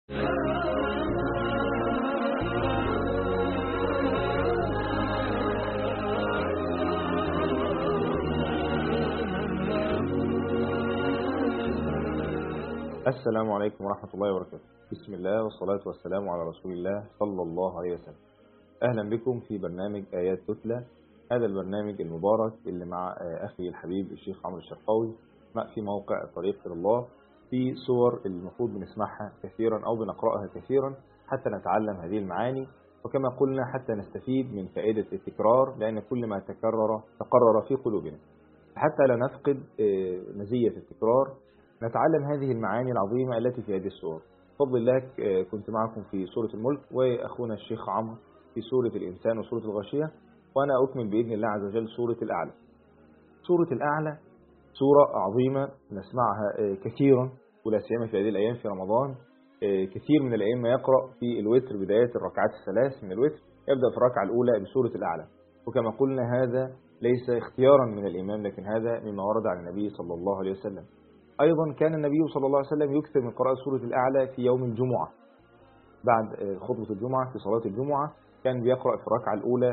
السلام عليكم ورحمة الله وبركاته. بسم الله والصلاة والسلام على رسول الله صلى الله عليه وسلم. أهلا بكم في برنامج آيات تتلى، هذا البرنامج المبارك اللي مع أخي الحبيب الشيخ عمرو الشرقاوي في موقع الطريق إلى الله، في صور المفروض بنسمعها كثيرا أو بنقرأها كثيرا حتى نتعلم هذه المعاني، وكما قلنا حتى نستفيد من فائدة التكرار، لأن كل ما تقرر في قلوبنا. حتى لا نفقد مزية التكرار نتعلم هذه المعاني العظيمة التي في هذه السور. بفضل الله كنت معكم في سورة الملك، وأخونا الشيخ عمرو في سورة الإنسان وسورة الغاشية، وأنا أكمل بإذن الله عز وجل سورة الأعلى. سورة الأعلى سورة عظيمة نسمعها كثيرا، ولا سيما في هذه الأيام في رمضان. كثير من الأئمة يقرأ في الوتر بداية الركعات الثلاث من الوتر يبدأ في الركعة الأولى بسورة الأعلى، وكما قلنا هذا ليس اختيارا من الإمام، لكن هذا مما ورد عن النبي صلى الله عليه وسلم. أيضا كان النبي صلى الله عليه وسلم يكثر من قراءة سورة الأعلى في يوم الجمعة، بعد خطبة الجمعة في صلاة الجمعة كان بيقرأ في الركعة الأولى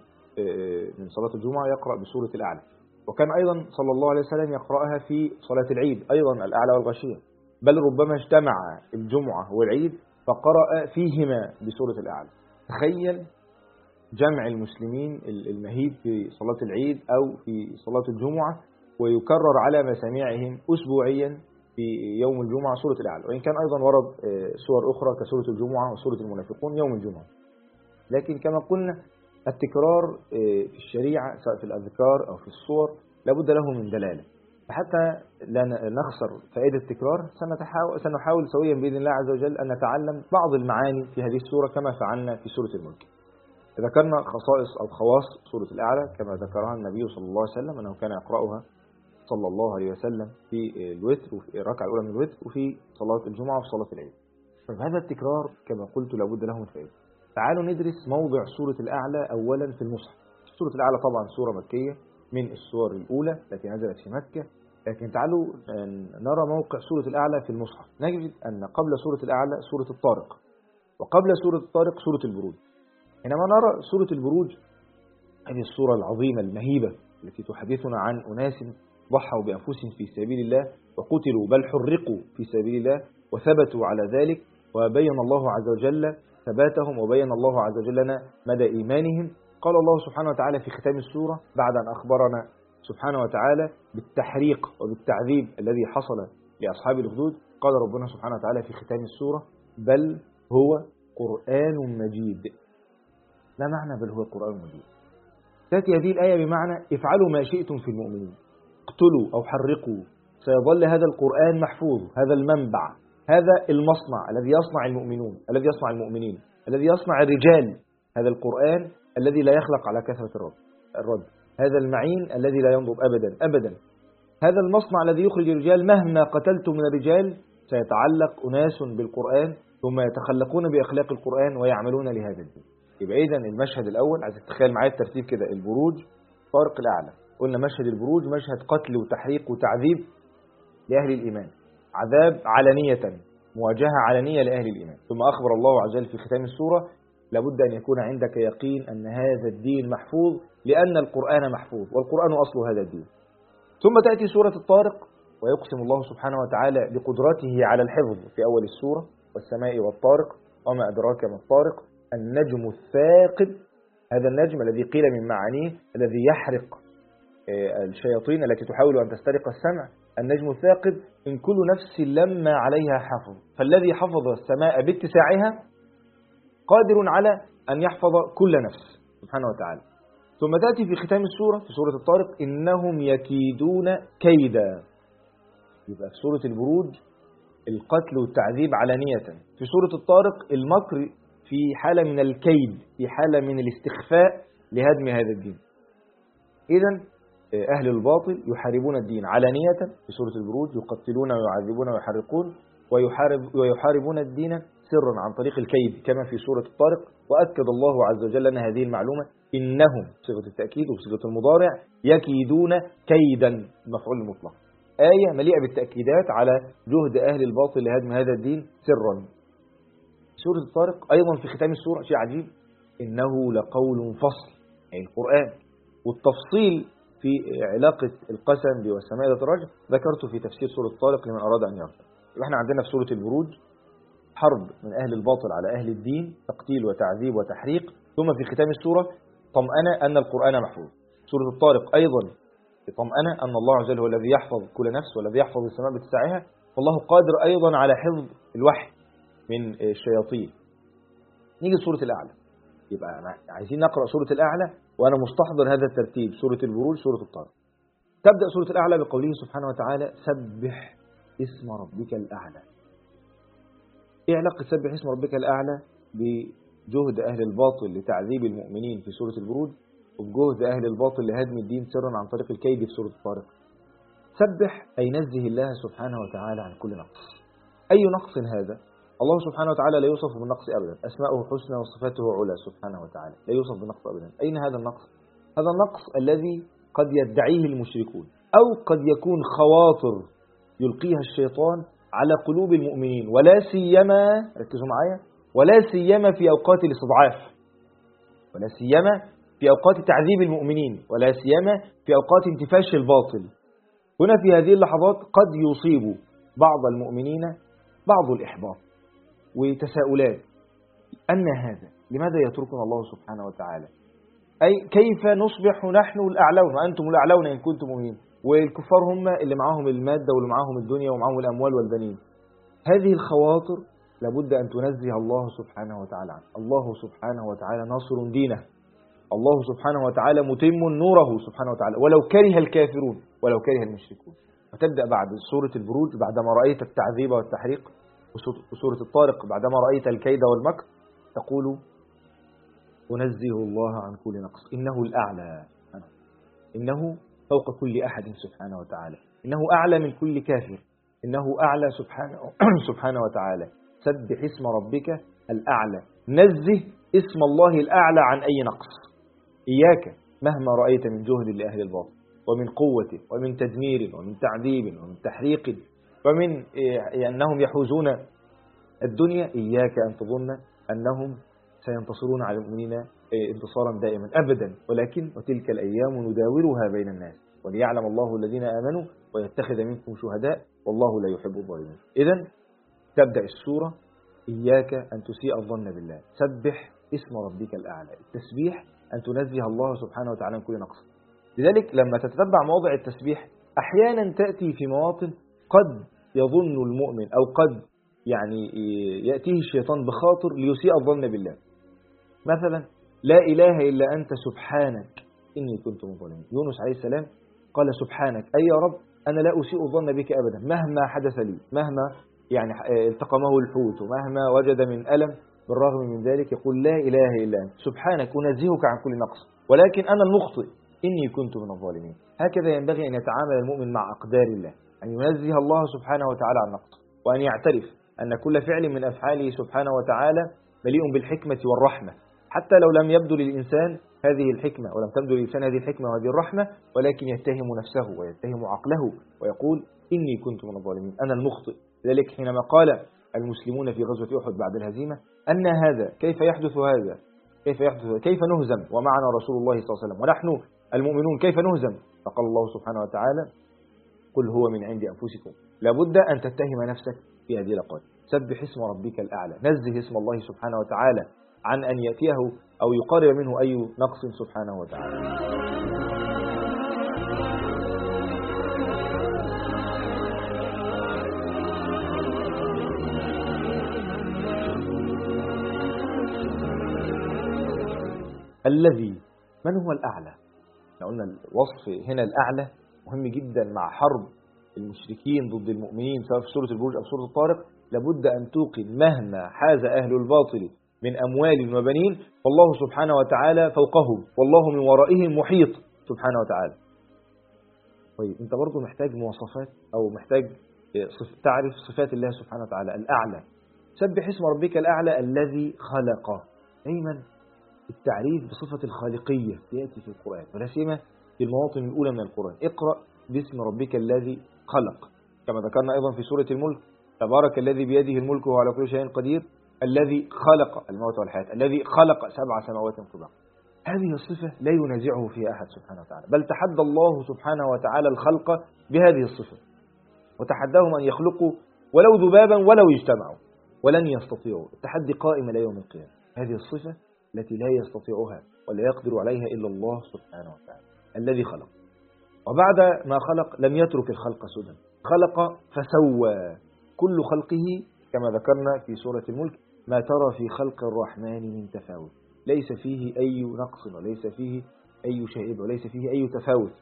من صلاة الجمعة يقرأ بسورة الأعلى، وكان أيضا صلى الله عليه وسلم يقرأها في صلاة العيد أيضا الأعلى والغاشية، بل ربما اجتمع الجمعة والعيد فقرأ فيهما بسورة الأعلى. تخيل جمع المسلمين المهيب في صلاة العيد أو في صلاة الجمعة، ويكرر على مسامعهم أسبوعيا في يوم الجمعة سورة الأعلى، وإن كان أيضا ورد سور أخرى كسورة الجمعة وسورة المنافقون يوم الجمعة. لكن كما قلنا التكرار في الشريعة سواء في الأذكار أو في الصور لابد له من دلالة، فحتى لا نخسر فائدة التكرار سنحاول سويا بإذن الله عز وجل أن نتعلم بعض المعاني في هذه السورة كما فعلنا في سورة الملك. ذكرنا خصائص أو خواص سورة الأعلى كما ذكرها النبي صلى الله عليه وسلم أنه كان يقرأها صلى الله عليه وسلم في الوتر وفي الركعة الأولى من الوتر وفي صلاة الجمعة وفي صلاة العيد. فهذا التكرار كما قلت لابد له من فائدة. تعالوا ندرس موضع سورة الأعلى أولا في المصحف. سورة الأعلى طبعا سورة مكية من السور الأولى التي نزلت في مكة، لكن تعالوا نرى موقع سورة الأعلى في المصحف. نجد أن قبل سورة الأعلى سورة الطارق، وقبل سورة الطارق سورة البروج. حينما نرى سورة البروج هذه السورة العظيمة المهيبة التي تحدثنا عن أناس ضحوا بأنفسهم في سبيل الله وقتلوا بل حرقوا في سبيل الله وثبتوا على ذلك، وبين الله عز وجل ثباتهم وبين الله عز وجل لنا مدى إيمانهم. قال الله سبحانه وتعالى في ختام السورة بعد أن أخبرنا سبحانه وتعالى بالتحريق وبالتعذيب الذي حصل لأصحاب الأخدود، قال ربنا سبحانه وتعالى في ختام السورة بل هو قرآن مجيد. لا معنى بل هو قرآن مجيد؟ تأتي هذه الآية بمعنى افعلوا ما شئتم في المؤمنين، اقتلوا أو حرقوا، سيظل هذا القرآن محفوظ، هذا المنبع، هذا المصنع الذي يصنع المؤمنين، الذي يصنع الرجال، هذا القرآن الذي لا يخلق على كثرة الرد، هذا المعين الذي لا ينضب أبدا، هذا المصنع الذي يخرج الرجال. مهما قتلتم من الرجال سيتعلق أناس بالقرآن ثم يتخلقون بأخلاق القرآن ويعملون لهذا الدين. يبقى إذن المشهد الأول، عايز تتخيل معايا الترتيب كده: البروج، طارق الأعلى. قلنا مشهد البروج مشهد قتل وتحريق وتعذيب لأهل الإيمان، عذاب علنية، مواجهة علنية لأهل الإيمان. ثم أخبر الله عز وجل في ختام السورة لابد أن يكون عندك يقين أن هذا الدين محفوظ، لأن القرآن محفوظ والقرآن أصل هذا الدين. ثم تأتي سورة الطارق ويقسم الله سبحانه وتعالى بقدرته على الحفظ في أول السورة: والسماء والطارق وما أدراك ما الطارق النجم الثاقب. هذا النجم الذي قيل من معانيه الذي يحرق الشياطين التي تحاول أن تسترق السمع. النجم الثاقب إن كل نفس لما عليها حفظ، فالذي حفظ السماء باتساعها قادر على أن يحفظ كل نفس سبحانه وتعالى. ثم تأتي في ختام السورة في سورة الطارق: إنهم يكيدون كيدا. يبقى في سورة البروج القتل والتعذيب علانية، في سورة الطارق المكر في حالة من الكيد، في حالة من الاستخفاء لهدم هذا الدين. إذن أهل الباطل يحاربون الدين علانية في سورة البروج، يقتلون ويعذبون ويحرقون، ويحاربون الدين سرا عن طريق الكيد كما في سورة الطارق. وأكد الله عز وجل لنا هذه المعلومة: إنهم صيغة التأكيد وصيغة المضارع يكيدون كيدا، مفعول مطلق. آية مليئة بالتأكيدات على جهد أهل الباطل لهدم هذا الدين سرا. سورة الطارق أيضا في ختام السورة شيء عجيب، إنه لقول فصل، أي القرآن. والتفصيل في علاقة القسم والسماء ذات الرجع ذكرته في تفسير سورة الطارق لمن أراد أن يرجع. احنا عندنا في سورة البروج حرب من أهل الباطل على أهل الدين، تقتيل وتعذيب وتحريق، ثم في ختام السورة طمأنة أن القرآن محفوظ. سورة الطارق أيضا طمأنة أن الله عز وجل هو الذي يحفظ كل نفس والذي يحفظ السماء بتسعها، فالله قادر أيضا على حفظ الوحي من الشياطين. نيجي لسورة الأعلى، يبقى عايزين نقرأ سورة الأعلى وأنا مستحضر هذا الترتيب: سورة البروج، سورة الطارق. تبدأ سورة الأعلى بقوله سبحانه وتعالى: سبح اسم ربك الأعلى. إيه علاقة سبح اسم ربك الأعلى بجهد أهل الباطل لتعذيب المؤمنين في سورة البروج، وبجهد أهل الباطل لهدم الدين سرا عن طريق الكيد في سورة الطارق؟ سبح أي نزه الله سبحانه وتعالى عن كل نقص. أي نقص هذا؟ الله سبحانه وتعالى لا يوصف بالنقص أبدا، أسماؤه حسنى وصفاته علا سبحانه وتعالى، لا يوصف بالنقص أبدا. أين هذا النقص؟ هذا النقص الذي قد يدعيه المشركون، أو قد يكون خواطر يلقيها الشيطان على قلوب المؤمنين، ولا سيما، ركزوا معايا، ولا سيما في أوقات الاستضعاف، ولا سيما في أوقات تعذيب المؤمنين، ولا سيما في أوقات انتفاش الباطل. هنا في هذه اللحظات قد يصيب بعض المؤمنين بعض الإحباط وتساؤلات: أن هذا؟ لماذا يتركنا الله سبحانه وتعالى؟ أي كيف نصبح نحن الأعلون وأنتم الأعلون إن كنتم مؤمنين، والكفار هم اللي معاهم المادة واللي معاهم الدنيا ومعاهم الأموال والبنين؟ هذه الخواطر لابد أن تنزه الله سبحانه وتعالى عنه. الله سبحانه وتعالى ناصر دينه، الله سبحانه وتعالى متم نوره سبحانه وتعالى، ولو كره الكافرون ولو كره المشركون. وتبدأ بعد سورة البروج: بعدما رأيت التعذيب والتحريق، وسورة الطارق: بعدما رأيت الكيد والمكر، تقول: أنزه الله عن كل نقص، إنه الأعلى، إنه فوق كل أحد سبحانه وتعالى، إنه أعلى من كل كافر، إنه أعلى سبحانه وتعالى. سبح اسم ربك الأعلى، نزه اسم الله الأعلى عن أي نقص. إياك مهما رأيت من جهد لأهل الباطل ومن قوة ومن تدمير ومن تعذيب ومن تحريق ومن أنهم يحوزون الدنيا، إياك أن تظن أنهم سينتصرون على المؤمنين انتصارا دائما أبدا، ولكن وتلك الأيام نداولها بين الناس وليعلم الله الذين آمنوا ويتخذ منكم شهداء والله لا يحب الظالمين. إذن تبدأ السورة: إياك أن تسيء الظن بالله، سبح اسم ربك الأعلى. التسبيح أن تنزه الله سبحانه وتعالى عن كل نقص. لذلك لما تتتبع مواضع التسبيح أحيانا تأتي في مواطن قد يظن المؤمن أو قد يأتيه الشيطان بخاطر ليسيء الظن بالله. مثلا: لا إله إلا أنت سبحانك إني كنت من الظالمين. يونس عليه السلام قال: سبحانك، أي يا رب أنا لا أسيء الظن بك أبدا، مهما حدث لي، مهما التقمه الحوت ومهما وجد من ألم، بالرغم من ذلك يقول: لا إله إلا أنت سبحانك أنزهك عن كل نقص، ولكن أنا المخطئ إني كنت من الظالمين. هكذا ينبغي أن يتعامل المؤمن مع أقدار الله، أن ينزه الله سبحانه وتعالى عن نقص، وأن يعترف أن كل فعل من أفعاله سبحانه وتعالى مليء بالحكمة والرحمة، حتى لو لم يبدو للإنسان هذه الحكمة ولم تبدو للإنسان هذه الحكمة وهذه الرحمة، ولكن يتهم نفسه ويتهم عقله ويقول: إني كنت من الظالمين، أنا المخطئ. لذلك حينما قال المسلمون في غزوة أحد بعد الهزيمة: أن هذا؟ كيف يحدث هذا؟ كيف نهزم ومعنا رسول الله صلى الله عليه وسلم ونحن المؤمنون كيف نهزم؟ فقال الله سبحانه وتعالى: قل هو من عند أنفسكم. لابد أن تتهم نفسك في هذه الأقوال. سبح اسم ربك الأعلى، نزه اسم الله سبحانه وتعالى عن أن يأتيه أو يقارب منه أي نقص سبحانه وتعالى. الذي، من هو الأعلى؟ قلنا الوصف هنا الأعلى مهم جدا مع حرب المشركين ضد المؤمنين سواء في سورة البروج أو سورة الطارق. لابد أن توقن مهما حاز أهل الباطل من أموال وبنين فالله سبحانه وتعالى فوقهم، والله من ورائهم محيط سبحانه وتعالى. طيب أنت برضو محتاج مواصفات أو محتاج تعرف صفات الله سبحانه وتعالى. الأعلى، سبح اسم ربك الأعلى الذي خلق. دايما التعريف بصفة الخالقية يأتي في القرآن، ولا سيما في المواطن الأولى من القرآن. اقرأ باسم ربك الذي خلق، كما ذكرنا أيضا في سورة الملك: تبارك الذي بيده الملك وهو على كل شيء قدير، الذي خلق الموت والحياة، الذي خلق 7 سماوات طباقا. هذه الصفة لا ينازعه فيها أحد سبحانه وتعالى، بل تحدى الله سبحانه وتعالى الخلق بهذه الصفة، وتحداهم أن يخلقوا ولو ذبابا ولو اجتمعوا ولن يستطيعوا. التحدي قائم إلى يوم القيامة. هذه الصفة التي لا يستطيعها ولا يقدر عليها إلا الله سبحانه وتعالى الذي خلق. وبعد ما خلق لم يترك الخلق سدى، خلق فسوى. كل خلقه كما ذكرنا في سورة الملك: ما ترى في خلق الرحمن من تفاوت، ليس فيه أي نقص وليس فيه أي شائبة وليس فيه أي تفاوت.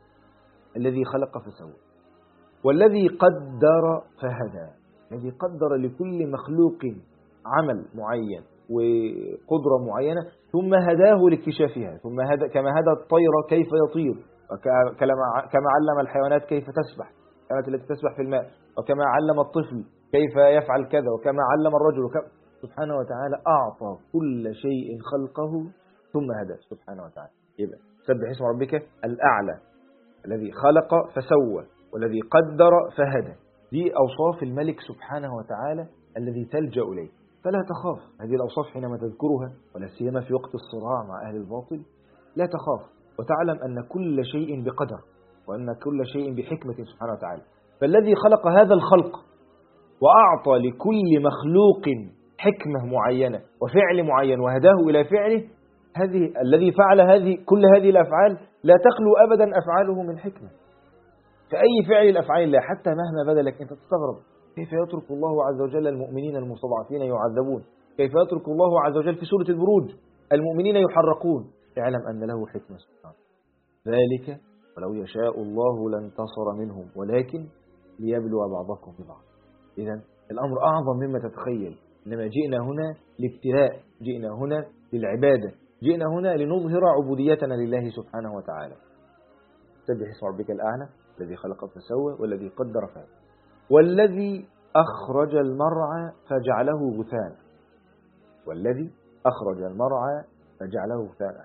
الذي خلق فسوى. والذي قدر فهدى، الذي قدر لكل مخلوق عمل معين وقدرة معينة ثم هداه لاكتشافها، ثم هدى كما هدى الطير كيف يطير، كما علم الحيوانات كيف تسبح، كانت التي تسبح في الماء، وكما علم الطفل كيف يفعل كذا، وكما علم الرجل سبحانه وتعالى أعطى كل شيء خلقه ثم هداه سبحانه وتعالى. يبقى سبح اسم ربك الأعلى الذي خلق فسوى والذي قدر فهدى. دي أوصاف الملك سبحانه وتعالى الذي تلجأ إليه، فلا تخاف. هذه الأوصاف حينما تذكرها ولا سيما في وقت الصراع مع أهل الباطل لا تخاف، وتعلم أن كل شيء بقدر وأن كل شيء بحكمة سبحانه وتعالى. فالذي خلق هذا الخلق وأعطى لكل مخلوق حكمة معينة وفعل معين وهداه إلى فعله، الذي فعل كل هذه الأفعال لا تخلو أبدا أفعاله من حكمة. فأي فعل الأفعال الله حتى مهما بدا لك أنت تستغرب كيف يترك الله عز وجل المؤمنين المستضعفين يعذبون، كيف يترك الله عز وجل في سورة البروج المؤمنين يحرقون. اعلم أن له حكمة سبحانه ذلك ولو يشاء الله لانتصر منهم ولكن ليبلو بعضكم ببعض. إذن الأمر أعظم مما تتخيل. إنما جئنا هنا لابتلاء، جئنا هنا للعبادة، جئنا هنا لنظهر عبوديتنا لله سبحانه وتعالى. سبح اسم ربك الأعلى الذي خلق فسوى والذي قدر فهدى والذي أخرج المرعى فجعله غثاء. والذي أخرج المرعى فجعله غثاء.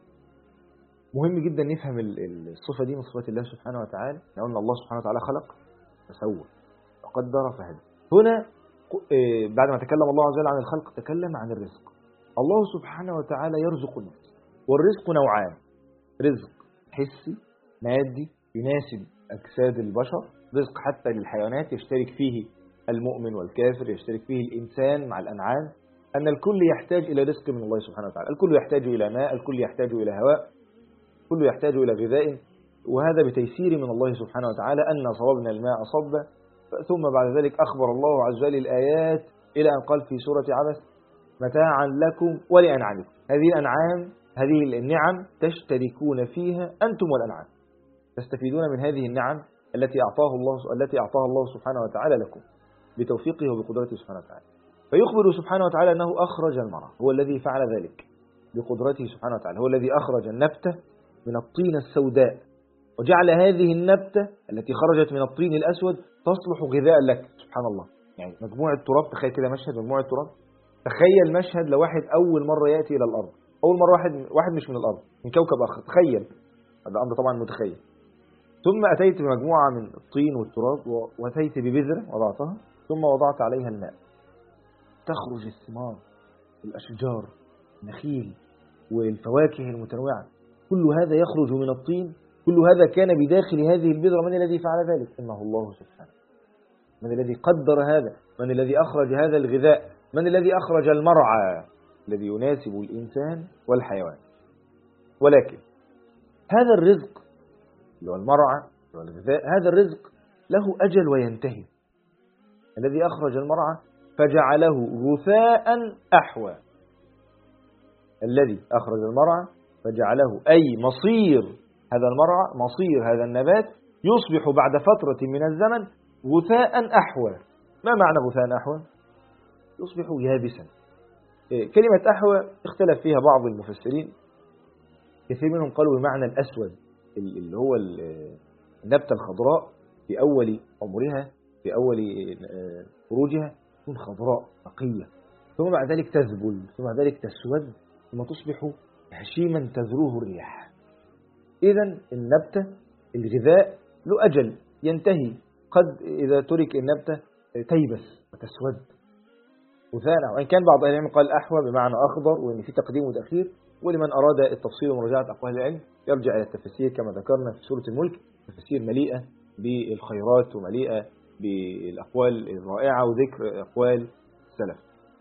مهم جدا نفهم الصفة دي من صفات الله سبحانه وتعالى. لأن الله سبحانه وتعالى خلق فسوى وقدر فهدى. هنا بعد ما تكلم الله عز وجل عن الخلق تكلم عن الرزق. الله سبحانه وتعالى يرزق الناس، والرزق نوعان: رزق حسي مادي يناسب أجساد البشر، رزق حتى للحيوانات يشترك فيه المؤمن والكافر، يشترك فيه الإنسان مع الأنعام، أن الكل يحتاج إلى رزق من الله سبحانه وتعالى. الكل يحتاج إلى ماء، الكل يحتاج إلى هواء، الكل يحتاج إلى غذاء، وهذا بتيسير من الله سبحانه وتعالى. أن صببنا الماء صبا ثم بعد ذلك أخبر الله عز وجل الآيات إلى أن قال في سورة عبس: متاعا لكم ولأنعامكم. هذه الأنعام، هذه النعم تشتركون فيها أنتم والأنعام، تستفيدون من هذه النعم التي أعطاها الله سبحانه وتعالى لكم بتوفيقه وبقدرته سبحانه وتعالى. فيخبر سبحانه وتعالى أنه أخرج المرعى، هو الذي فعل ذلك بقدرته سبحانه وتعالى، هو الذي أخرج النبتة من الطين السوداء وجعل هذه النبتة التي خرجت من الطين الأسود تصلح غذاء لك. سبحان الله، يعني مجموعة تراب. تخيل كده مشهد مجموعة تراب. تخيل مشهد لو واحد أول مرة يأتي إلى الأرض، أول مرة واحد مش من الأرض، من كوكب آخر. تخيل هذا أمر طبعا متخيل. ثم أتيت بمجموعة من الطين والتراب وأتيت ببذرة وضعتها ثم وضعت عليها الماء، تخرج الثمار، الأشجار، النخيل والفواكه المتنوعة، كل هذا يخرج من الطين. كل هذا كان بداخل هذه البذرة. من الذي فعل ذلك؟ إنه الله سبحانه. من الذي قدر هذا؟ من الذي أخرج هذا الغذاء؟ من الذي أخرج المرعى الذي يناسب الإنسان والحيوان؟ ولكن هذا الرزق اللي هو المرعى والغذاء، هذا الرزق له أجل وينتهي. الذي أخرج المرعى فجعله غثاء أحوى. الذي أخرج المرعى فجعله، أي مصير هذا المرعى، مصير هذا النبات يصبح بعد فترة من الزمن غثاء أحوى. ما معنى غثاء أحوى؟ يصبح يابسا. كلمة أحوى اختلف فيها بعض المفسرين، كثير منهم قالوا بمعنى الأسود اللي هو النبتة الخضراء في أول عمرها، في أول خروجها تكون خضراء نقية، ثم بعد ذلك تذبل، ثم بعد ذلك تسود، ثم تصبح هشيما تذروه الرياح. إذن النبتة الغذاء له أجل ينتهي، قد إذا ترك النبتة تيبس وتسود. غثاء، وإن كان بعض أهل العلم قال أحوى بمعنى أخضر، وإن في تقديم وتأخير. ولمن أراد التفصيل ومراجعة أقوال العلم يرجع إلى التفاسير كما ذكرنا في سورة الملك، تفاسير مليئة بالخيرات ومليئة بالأقوال الرائعة وذكر أقوال السلف.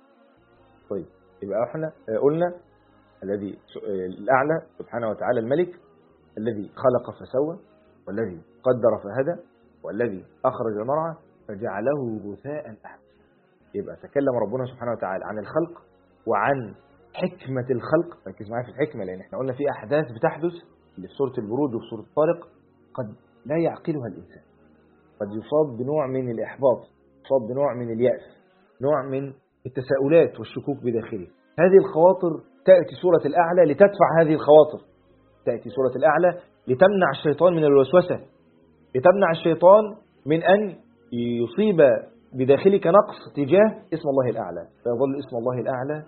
طيب، يبقى احنا قلنا الذي الأعلى سبحانه وتعالى الملك الذي خلق فسوى، والذي قدر فهدى، والذي أخرج المرعى فجعله غثاء أحوى. يبقى تكلم ربنا سبحانه وتعالى عن الخلق وعن حكمة الخلق. ركز معايا في الحكمة، لأن احنا قلنا في أحداث بتحدث اللي في سورة البروج وفي سورة الطارق قد لا يعقلها الإنسان، قد يصاب بنوع من الإحباط، يصاب بنوع من اليأس، نوع من التساؤلات والشكوك بداخله. هذه الخواطر تأتي سورة الأعلى لتدفع هذه الخواطر، تأتي سورة الأعلى لتمنع الشيطان من الوسوسة، لتمنع الشيطان من أن يصيب بداخلك نقص تجاه اسم الله الأعلى، فيظل اسم الله الأعلى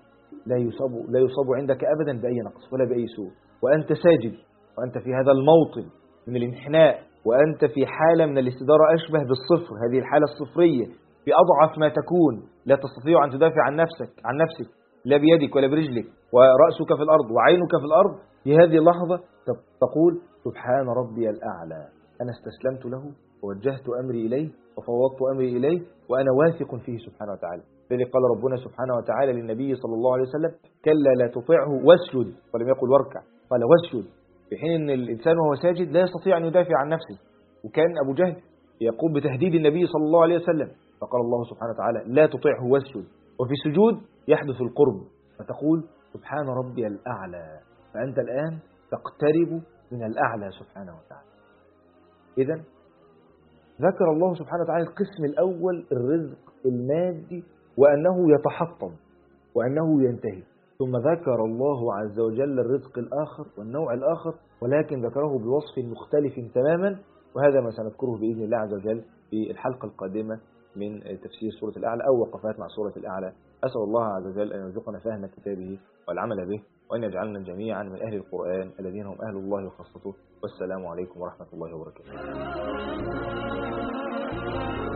لا يصاب عندك أبدا بأي نقص ولا بأي سوء، وأنت ساجد، وأنت في هذا الموطن من الانحناء، وأنت في حالة من الاستدارة أشبه بالصفر، هذه الحالة الصفرية في أضعف ما تكون، لا تستطيع أن تدافع عن نفسك لا بيدك ولا برجلك، ورأسك في الأرض وعينك في الأرض. في هذه اللحظة تقول سبحان ربي الأعلى، أنا استسلمت له ووجهت أمري إليه وفوضت أمري إليه وأنا واثق فيه سبحانه وتعالى. لذلك قال ربنا سبحانه وتعالى للنبي صلى الله عليه وسلم كلا لا تطعه واسجد، ولم يقل واركع، قال واسجد، في حين أن الإنسان وهو ساجد لا يستطيع أن يدافع عن نفسه. وكان أبو جهل يقوم بتهديد النبي صلى الله عليه وسلم، فقال الله سبحانه وتعالى لا تطعه واسجد. وفي السجود يحدث القرب فتقول سبحان ربي الأعلى، فأنت الآن تقترب من الأعلى سبحانه وتعالى. إذن ذكر الله سبحانه وتعالى القسم الأول الرزق المادي وأنه يتحطم وأنه ينتهي، ثم ذكر الله عز وجل الرزق الآخر والنوع الآخر، ولكن ذكره بوصف مختلف تماما، وهذا ما سنذكره بإذن الله عز وجل في الحلقة القادمة من تفسير سورة الأعلى أو وقفات مع سورة الأعلى. أسأل الله عز وجل أن يرزقنا فهم كتابه والعمل به، وأن يجعلنا جميعا من أهل القرآن الذين هم أهل الله وخاصته. والسلام عليكم ورحمة الله وبركاته.